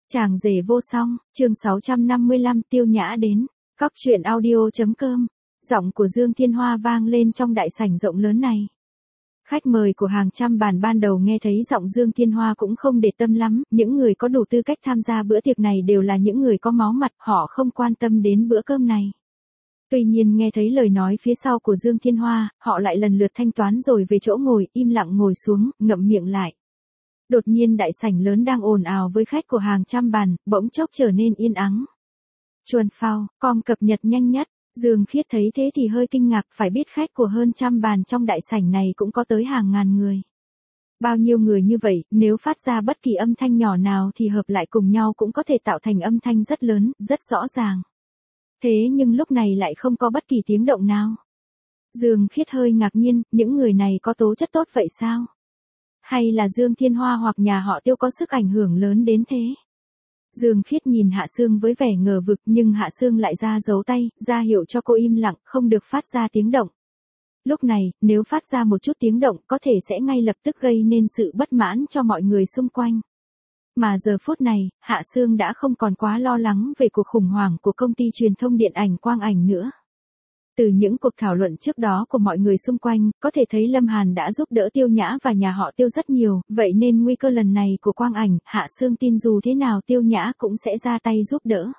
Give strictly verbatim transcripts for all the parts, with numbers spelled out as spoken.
Chàng rể vô song, chương sáu trăm năm mươi lăm Tiêu Nhã đến, cóc truyện audio.com, giọng của Dương Thiên Hoa vang lên trong đại sảnh rộng lớn này. Khách mời của hàng trăm bàn ban đầu nghe thấy giọng Dương Thiên Hoa cũng không để tâm lắm, những người có đủ tư cách tham gia bữa tiệc này đều là những người có máu mặt, họ không quan tâm đến bữa cơm này. Tuy nhiên nghe thấy lời nói phía sau của Dương Thiên Hoa, họ lại lần lượt thanh toán rồi về chỗ ngồi, im lặng ngồi xuống, ngậm miệng lại. Đột nhiên đại sảnh lớn đang ồn ào với khách của hàng trăm bàn, bỗng chốc trở nên yên ắng. Chuồn phao, com cập nhật nhanh nhất, Dương Khiết thấy thế thì hơi kinh ngạc, phải biết khách của hơn trăm bàn trong đại sảnh này cũng có tới hàng ngàn người. Bao nhiêu người như vậy, nếu phát ra bất kỳ âm thanh nhỏ nào thì hợp lại cùng nhau cũng có thể tạo thành âm thanh rất lớn, rất rõ ràng. Thế nhưng lúc này lại không có bất kỳ tiếng động nào. Dương Khiết hơi ngạc nhiên, những người này có tố chất tốt vậy sao? Hay là Dương Thiên Hoa hoặc nhà họ Tiêu có sức ảnh hưởng lớn đến thế? Dương Khiết nhìn Hạ Sương với vẻ ngờ vực, nhưng Hạ Sương lại ra dấu tay, ra hiệu cho cô im lặng, không được phát ra tiếng động. Lúc này, nếu phát ra một chút tiếng động có thể sẽ ngay lập tức gây nên sự bất mãn cho mọi người xung quanh. Mà giờ phút này, Hạ Sương đã không còn quá lo lắng về cuộc khủng hoảng của công ty truyền thông điện ảnh Quang Ảnh nữa. Từ những cuộc thảo luận trước đó của mọi người xung quanh, có thể thấy Lâm Hàn đã giúp đỡ Tiêu Nhã và nhà họ Tiêu rất nhiều, vậy nên nguy cơ lần này của Quang Ảnh, Hạ Sương tin dù thế nào Tiêu Nhã cũng sẽ ra tay giúp đỡ.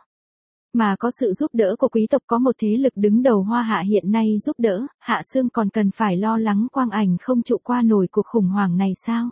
Mà có sự giúp đỡ của quý tộc có một thế lực đứng đầu Hoa Hạ hiện nay giúp đỡ, Hạ Sương còn cần phải lo lắng Quang Ảnh không trụ qua nổi cuộc khủng hoảng này sao?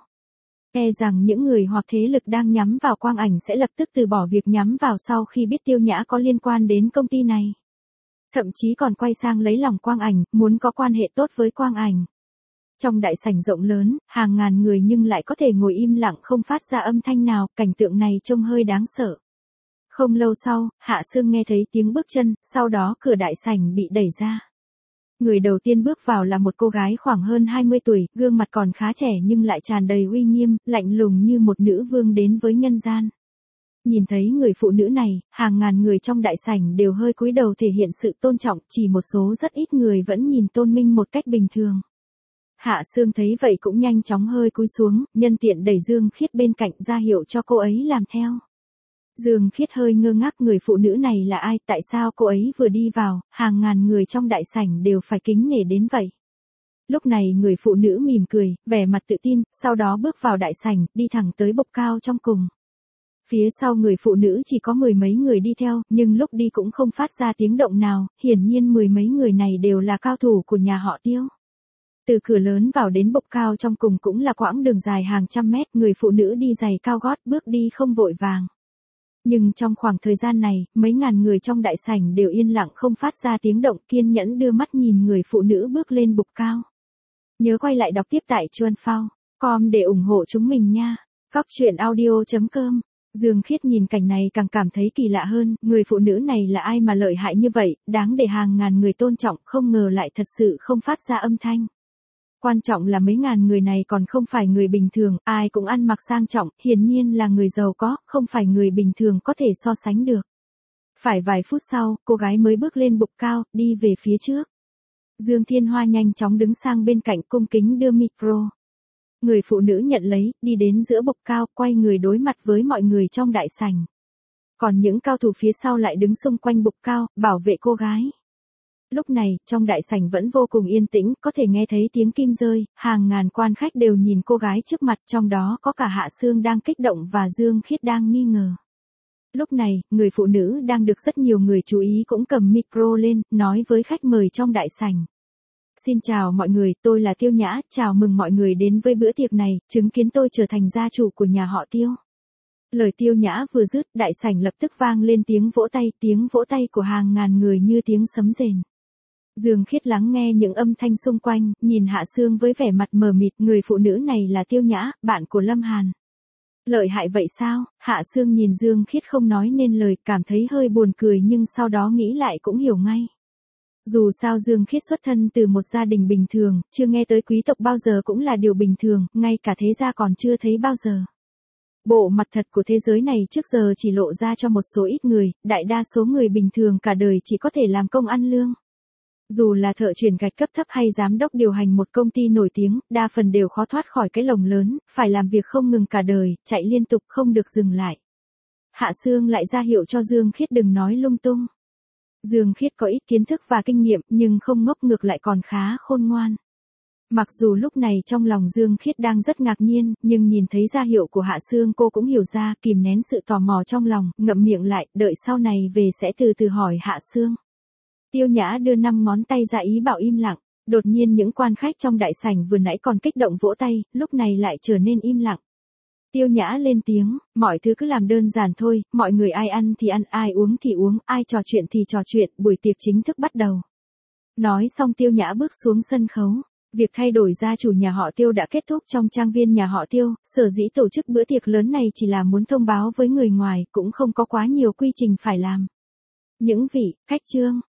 E rằng những người hoặc thế lực đang nhắm vào Quang Ảnh sẽ lập tức từ bỏ việc nhắm vào sau khi biết Tiêu Nhã có liên quan đến công ty này. Thậm chí còn quay sang lấy lòng Quang Ảnh, muốn có quan hệ tốt với Quang Ảnh. Trong đại sảnh rộng lớn, hàng ngàn người nhưng lại có thể ngồi im lặng không phát ra âm thanh nào, cảnh tượng này trông hơi đáng sợ. Không lâu sau, Hạ Sương nghe thấy tiếng bước chân, sau đó cửa đại sảnh bị đẩy ra. Người đầu tiên bước vào là một cô gái khoảng hơn hai mươi tuổi, gương mặt còn khá trẻ nhưng lại tràn đầy uy nghiêm, lạnh lùng như một nữ vương đến với nhân gian. Nhìn thấy người phụ nữ này, hàng ngàn người trong đại sảnh đều hơi cúi đầu thể hiện sự tôn trọng, chỉ một số rất ít người vẫn nhìn Tôn Minh một cách bình thường. Hạ Sương thấy vậy cũng nhanh chóng hơi cúi xuống, nhân tiện đẩy Dương Khiết bên cạnh ra hiệu cho cô ấy làm theo. Dương Khiết hơi ngơ ngác, người phụ nữ này là ai, tại sao cô ấy vừa đi vào, hàng ngàn người trong đại sảnh đều phải kính nể đến vậy. Lúc này người phụ nữ mỉm cười, vẻ mặt tự tin, sau đó bước vào đại sảnh, đi thẳng tới bục cao trong cùng. Phía sau người phụ nữ chỉ có mười mấy người đi theo, nhưng lúc đi cũng không phát ra tiếng động nào, hiển nhiên mười mấy người này đều là cao thủ của nhà họ Tiêu. Từ cửa lớn vào đến bục cao trong cùng cũng là quãng đường dài hàng trăm mét, người phụ nữ đi giày cao gót bước đi không vội vàng. Nhưng trong khoảng thời gian này, mấy ngàn người trong đại sảnh đều yên lặng không phát ra tiếng động, kiên nhẫn đưa mắt nhìn người phụ nữ bước lên bục cao. Nhớ quay lại đọc tiếp tại chuan phao chấm com để ủng hộ chúng mình nha. cóc truyện audio.com. Dương Khiết nhìn cảnh này càng cảm thấy kỳ lạ hơn, người phụ nữ này là ai mà lợi hại như vậy, đáng để hàng ngàn người tôn trọng, không ngờ lại thật sự không phát ra âm thanh. Quan trọng là mấy ngàn người này còn không phải người bình thường, ai cũng ăn mặc sang trọng, hiển nhiên là người giàu có, không phải người bình thường có thể so sánh được. Phải vài phút sau, cô gái mới bước lên bục cao, đi về phía trước. Dương Thiên Hoa nhanh chóng đứng sang bên cạnh cung kính đưa micro. Người phụ nữ nhận lấy, đi đến giữa bục cao, quay người đối mặt với mọi người trong đại sảnh. Còn những cao thủ phía sau lại đứng xung quanh bục cao, bảo vệ cô gái. Lúc này, trong đại sảnh vẫn vô cùng yên tĩnh, có thể nghe thấy tiếng kim rơi, hàng ngàn quan khách đều nhìn cô gái trước mặt, trong đó có cả Hạ Sương đang kích động và Dương Khiết đang nghi ngờ. Lúc này, người phụ nữ đang được rất nhiều người chú ý cũng cầm micro lên, nói với khách mời trong đại sảnh. Xin chào mọi người, tôi là Tiêu Nhã, chào mừng mọi người đến với bữa tiệc này, chứng kiến tôi trở thành gia chủ của nhà họ Tiêu. Lời Tiêu Nhã vừa dứt, đại sảnh lập tức vang lên tiếng vỗ tay, tiếng vỗ tay của hàng ngàn người như tiếng sấm rền. Dương Khiết lắng nghe những âm thanh xung quanh, nhìn Hạ Sương với vẻ mặt mờ mịt, người phụ nữ này là Tiêu Nhã, bạn của Lâm Hàn. Lợi hại vậy sao? Hạ Sương nhìn Dương Khiết không nói nên lời, cảm thấy hơi buồn cười nhưng sau đó nghĩ lại cũng hiểu ngay. Dù sao Dương Khiết xuất thân từ một gia đình bình thường, chưa nghe tới quý tộc bao giờ cũng là điều bình thường, ngay cả thế gia còn chưa thấy bao giờ. Bộ mặt thật của thế giới này trước giờ chỉ lộ ra cho một số ít người, đại đa số người bình thường cả đời chỉ có thể làm công ăn lương. Dù là thợ chuyển gạch cấp thấp hay giám đốc điều hành một công ty nổi tiếng, đa phần đều khó thoát khỏi cái lồng lớn, phải làm việc không ngừng cả đời, chạy liên tục không được dừng lại. Hạ Sương lại ra hiệu cho Dương Khiết đừng nói lung tung. Dương Khiết có ít kiến thức và kinh nghiệm nhưng không ngốc, ngược lại còn khá khôn ngoan. Mặc dù lúc này trong lòng Dương Khiết đang rất ngạc nhiên, nhưng nhìn thấy ra hiệu của Hạ Sương cô cũng hiểu ra, kìm nén sự tò mò trong lòng, ngậm miệng lại, đợi sau này về sẽ từ từ hỏi Hạ Sương. Tiêu Nhã đưa năm ngón tay ra ý bảo im lặng, đột nhiên những quan khách trong đại sảnh vừa nãy còn kích động vỗ tay, lúc này lại trở nên im lặng. Tiêu Nhã lên tiếng, mọi thứ cứ làm đơn giản thôi, mọi người ai ăn thì ăn, ai uống thì uống, ai trò chuyện thì trò chuyện, buổi tiệc chính thức bắt đầu. Nói xong Tiêu Nhã bước xuống sân khấu. Việc thay đổi gia chủ nhà họ Tiêu đã kết thúc trong trang viên nhà họ Tiêu, sở dĩ tổ chức bữa tiệc lớn này chỉ là muốn thông báo với người ngoài, cũng không có quá nhiều quy trình phải làm. Những vị khách trương